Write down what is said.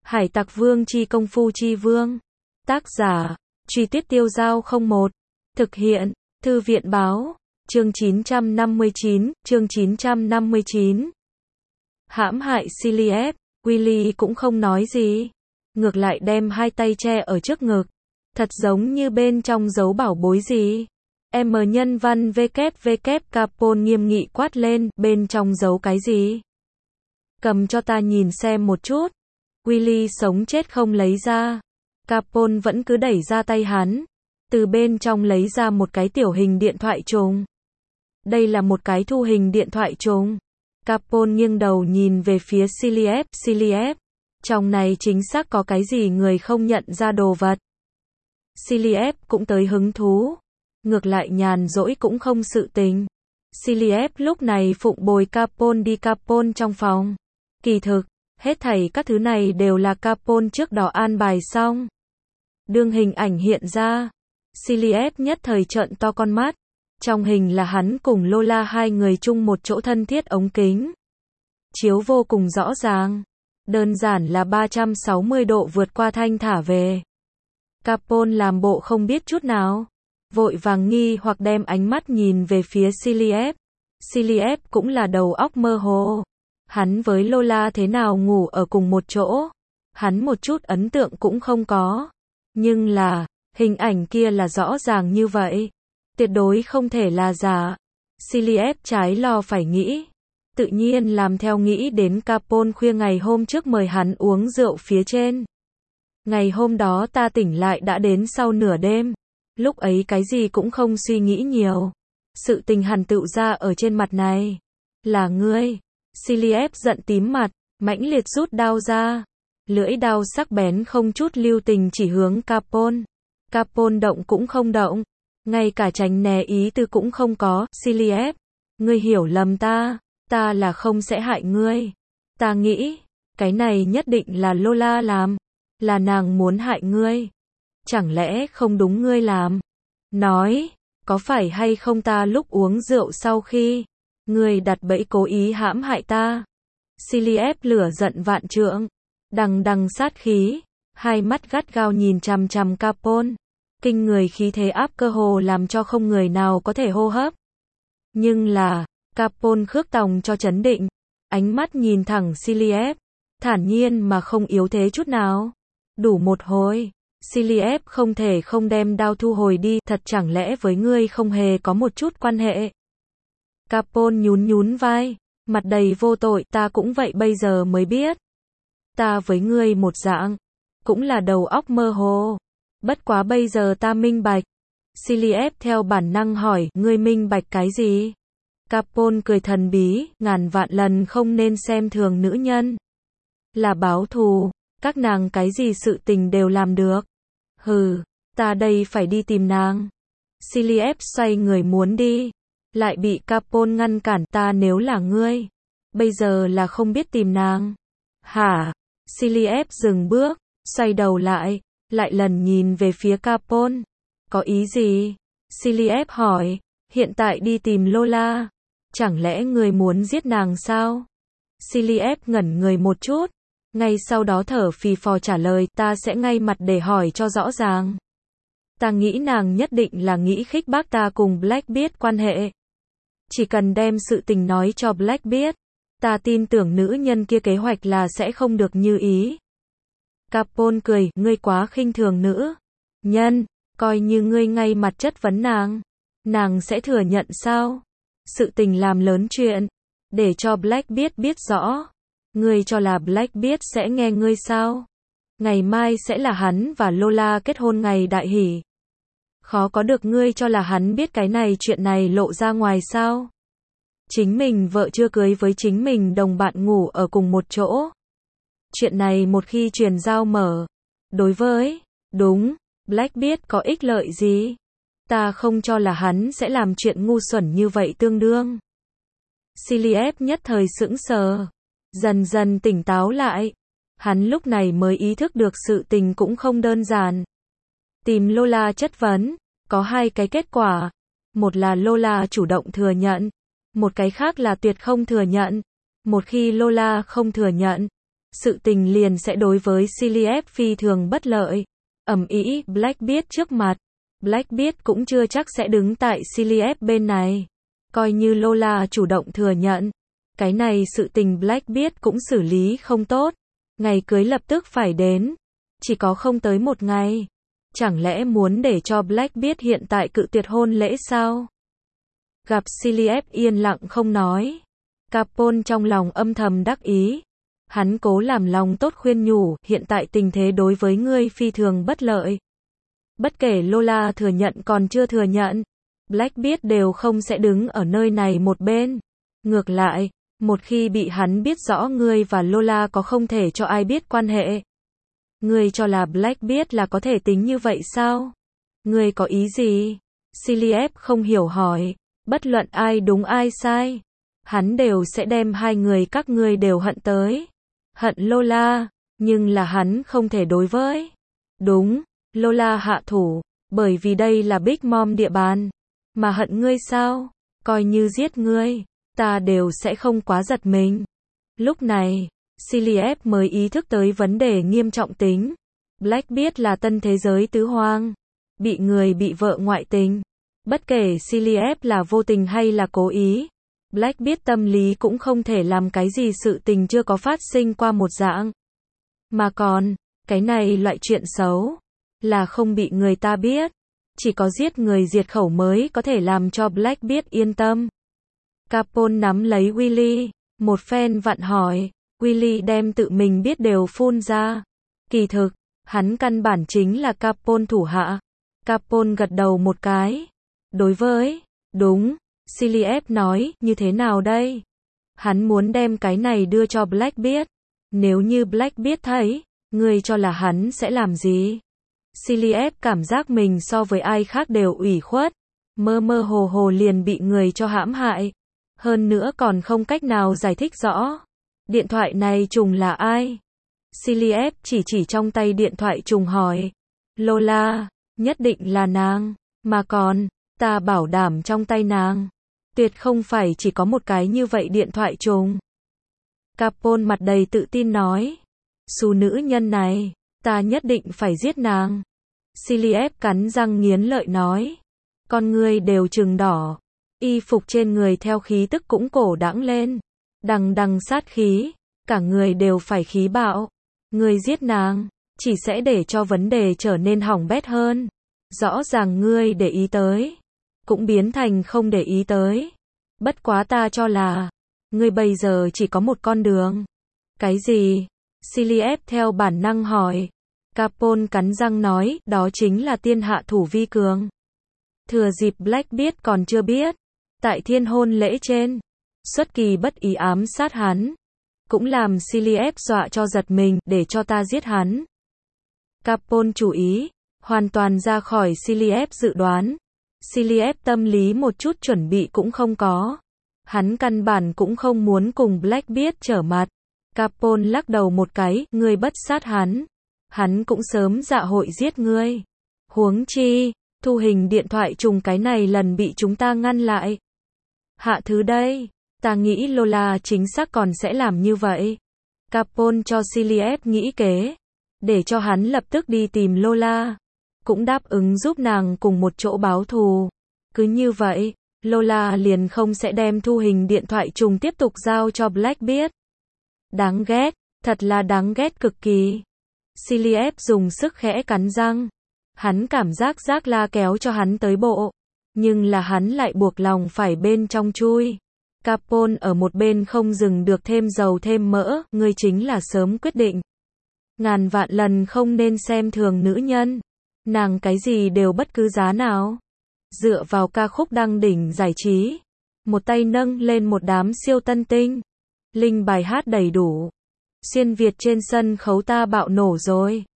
Hải Tặc Vương chi công phu chi vương. Tác giả, Truy Tuyết Tiêu Dao 01. Thực hiện, Thư viện báo, chương 959. Hãm hại Cillian, Willy cũng không nói gì. Ngược lại đem hai tay che ở trước ngực. Thật giống như bên trong giấu bảo bối gì. Nhân văn WW Capone nghiêm nghị quát lên, bên trong giấu cái gì? Cầm cho ta nhìn xem một chút. Willy sống chết không lấy ra. Capone vẫn cứ đẩy ra tay hắn. Từ bên trong lấy ra một cái tiểu hình điện thoại trùng. Đây là một cái thu hình điện thoại trùng. Capone nghiêng đầu nhìn về phía Cillian. Trong này chính xác có cái gì người không nhận ra đồ vật. Cillian cũng tới hứng thú. Ngược lại nhàn rỗi cũng không sự tình. Cillian lúc này phụng bồi Capone đi Capone trong phòng. Kỳ thực, hết thảy các thứ này đều là Capone trước đó an bài xong. Đương hình ảnh hiện ra, Cillian nhất thời trợn to con mắt. Trong hình là hắn cùng Lola hai người chung một chỗ thân thiết ống kính. Chiếu vô cùng rõ ràng. Đơn giản là 360 độ vượt qua thanh thả về. Capone làm bộ không biết chút nào. Vội vàng nghi hoặc đem ánh mắt nhìn về phía Cillian. Cillian cũng là đầu óc mơ hồ. Hắn với Lola thế nào ngủ ở cùng một chỗ. Hắn một chút ấn tượng cũng không có. Nhưng là, hình ảnh kia là rõ ràng như vậy. Tuyệt đối không thể là giả. Cillian trái lo phải nghĩ. Tự nhiên làm theo nghĩ đến Capone khuya ngày hôm trước mời hắn uống rượu phía trên. Ngày hôm đó ta tỉnh lại đã đến sau nửa đêm. Lúc ấy cái gì cũng không suy nghĩ nhiều. Sự tình hẳn tựu ra ở trên mặt này. Là ngươi. Cillian giận tím mặt, mãnh liệt rút đao ra. Lưỡi đao sắc bén không chút lưu tình chỉ hướng Capone. Capone động cũng không động. Ngay cả tránh né ý tư cũng không có. Cillian, ngươi hiểu lầm ta. Ta là không sẽ hại ngươi. Ta nghĩ, cái này nhất định là Lola làm. Là nàng muốn hại ngươi. Chẳng lẽ không đúng ngươi làm? Nói, có phải hay không ta lúc uống rượu sau khi ngươi đặt bẫy cố ý hãm hại ta? Cillian lửa giận vạn trượng, đằng đằng sát khí, hai mắt gắt gao nhìn chằm chằm Capone. Kinh người khí thế áp cơ hồ làm cho không người nào có thể hô hấp. Nhưng là, Capone khước tòng cho trấn định, ánh mắt nhìn thẳng Cillian, thản nhiên mà không yếu thế chút nào. Đủ một hồi, Cillian không thể không đem đao thu hồi đi, thật chẳng lẽ với ngươi không hề có một chút quan hệ? Capone nhún vai, mặt đầy vô tội, ta cũng vậy bây giờ mới biết. Ta với ngươi một dạng, cũng là đầu óc mơ hồ. Bất quá bây giờ ta minh bạch. Cillian theo bản năng hỏi, ngươi minh bạch cái gì? Capone cười thần bí, ngàn vạn lần không nên xem thường nữ nhân. Là báo thù, các nàng cái gì sự tình đều làm được. Hừ, ta đây phải đi tìm nàng. Cillian xoay người muốn đi, lại bị Capone ngăn cản, ta nếu là ngươi, bây giờ là không biết tìm nàng. Hả? Cillian dừng bước, xoay đầu lại lần nhìn về phía Capone. Có ý gì? Cillian hỏi, hiện tại đi tìm Lola. Chẳng lẽ ngươi muốn giết nàng sao? Cillian ngẩn người một chút, ngay sau đó thở phì phò trả lời, ta sẽ ngay mặt để hỏi cho rõ ràng. Ta nghĩ nàng nhất định là nghĩ khích bác ta cùng Black biết quan hệ. Chỉ cần đem sự tình nói cho Black biết, ta tin tưởng nữ nhân kia kế hoạch là sẽ không được như ý. Capone cười, ngươi quá khinh thường nữ nhân, coi như ngươi ngay mặt chất vấn nàng sẽ thừa nhận sao? Sự tình làm lớn chuyện, để cho Black biết rõ. Ngươi cho là Black biết sẽ nghe ngươi sao? Ngày mai sẽ là hắn và Lola kết hôn ngày đại hỷ. Khó có được ngươi cho là hắn biết cái này chuyện này lộ ra ngoài sao? Chính mình vợ chưa cưới với chính mình đồng bạn ngủ ở cùng một chỗ. Chuyện này một khi truyền giao mở, đối với, đúng, Black biết có ích lợi gì? Ta không cho là hắn sẽ làm chuyện ngu xuẩn như vậy tương đương. Cillian nhất thời sững sờ, dần dần tỉnh táo lại. Hắn lúc này mới ý thức được sự tình cũng không đơn giản. Tìm Lola chất vấn, có hai cái kết quả. Một là Lola chủ động thừa nhận, một cái khác là tuyệt không thừa nhận. Một khi Lola không thừa nhận, sự tình liền sẽ đối với Cillian phi thường bất lợi. Ầm ĩ, Blackbeard trước mặt. Blackbeard cũng chưa chắc sẽ đứng tại Cillian bên này. Coi như Lola chủ động thừa nhận. Cái này sự tình Blackbeard cũng xử lý không tốt. Ngày cưới lập tức phải đến. Chỉ có không tới một ngày. Chẳng lẽ muốn để cho Blackbeard hiện tại cự tuyệt hôn lễ sao? Gặp Cillian yên lặng không nói. Capone trong lòng âm thầm đắc ý. Hắn cố làm lòng tốt khuyên nhủ, hiện tại tình thế đối với ngươi phi thường bất lợi. Bất kể Lola thừa nhận còn chưa thừa nhận, Blackbeard đều không sẽ đứng ở nơi này một bên. Ngược lại, một khi bị hắn biết rõ ngươi và Lola có không thể cho ai biết quan hệ. Ngươi cho là Blackbeard là có thể tính như vậy sao? Ngươi có ý gì? Cillian không hiểu hỏi. Bất luận ai đúng ai sai, hắn đều sẽ đem hai người các ngươi đều hận tới. Hận Lola, nhưng là hắn không thể đối với. Đúng, Lola hạ thủ, bởi vì đây là Big Mom địa bàn. Mà hận ngươi sao? Coi như giết ngươi, ta đều sẽ không quá giật mình. Lúc này, Cillian mới ý thức tới vấn đề nghiêm trọng tính. Blackbeard là tân thế giới tứ hoang. Bị người bị vợ ngoại tình. Bất kể Cillian là vô tình hay là cố ý, Blackbeard tâm lý cũng không thể làm cái gì sự tình chưa có phát sinh qua một dạng. Mà còn, cái này loại chuyện xấu, là không bị người ta biết. Chỉ có giết người diệt khẩu mới có thể làm cho Blackbeard yên tâm. Capone nắm lấy Willy, một phen vặn hỏi, Willy đem tự mình biết đều phun ra. Kỳ thực, hắn căn bản chính là Capone thủ hạ. Capone gật đầu một cái. Đối với, đúng, Cillian nói, như thế nào đây? Hắn muốn đem cái này đưa cho Blackbeard. Nếu như Blackbeard thấy, ngươi cho là hắn sẽ làm gì? Cillian cảm giác mình so với ai khác đều ủy khuất. Mơ mơ hồ hồ liền bị người cho hãm hại. Hơn nữa còn không cách nào giải thích rõ. Điện thoại này trùng là ai? Cillian chỉ trong tay điện thoại trùng hỏi. Lola, nhất định là nàng. Mà còn, ta bảo đảm trong tay nàng, tuyệt không phải chỉ có một cái như vậy điện thoại trùng. Capone mặt đầy tự tin nói. Xú nữ nhân này, ta nhất định phải giết nàng. Cillian cắn răng nghiến lợi nói. Con ngươi đều trừng đỏ. Y phục trên người theo khí tức cũng cổ đãng lên. Đằng đằng sát khí, cả người đều phải khí bạo. Ngươi giết nàng, chỉ sẽ để cho vấn đề trở nên hỏng bét hơn. Rõ ràng ngươi để ý tới, cũng biến thành không để ý tới. Bất quá ta cho là, ngươi bây giờ chỉ có một con đường. Cái gì? Cillian theo bản năng hỏi. Capone cắn răng nói, đó chính là tiên hạ thủ vi cường. Thừa dịp Blackbeard còn chưa biết, tại thiên hôn lễ trên, xuất kỳ bất ý ám sát hắn. Cũng làm Cillian dọa cho giật mình, để cho ta giết hắn. Capone chú ý, hoàn toàn ra khỏi Cillian dự đoán. Cillian tâm lý một chút chuẩn bị cũng không có. Hắn căn bản cũng không muốn cùng Blackbeard trở mặt. Capone lắc đầu một cái, ngươi bất sát hắn. Hắn cũng sớm dạ hội giết ngươi. Huống chi, thu hình điện thoại trùng cái này lần bị chúng ta ngăn lại. Hạ thứ đây, ta nghĩ Lola chính xác còn sẽ làm như vậy. Capone cho Cillian nghĩ kế, để cho hắn lập tức đi tìm Lola. Cũng đáp ứng giúp nàng cùng một chỗ báo thù. Cứ như vậy, Lola liền không sẽ đem thu hình điện thoại trùng tiếp tục giao cho Blackbeard. Đáng ghét, thật là đáng ghét cực kỳ. Cillian dùng sức khẽ cắn răng. Hắn cảm giác giác la kéo cho hắn tới bộ. Nhưng là hắn lại buộc lòng phải bên trong chui. Capone ở một bên không dừng được thêm dầu thêm mỡ, ngươi chính là sớm quyết định. Ngàn vạn lần không nên xem thường nữ nhân. Nàng cái gì đều bất cứ giá nào. Dựa vào ca khúc đăng đỉnh giải trí. Một tay nâng lên một đám siêu tân tinh. Linh bài hát đầy đủ. Xuyên Việt trên sân khấu ta bạo nổ rồi.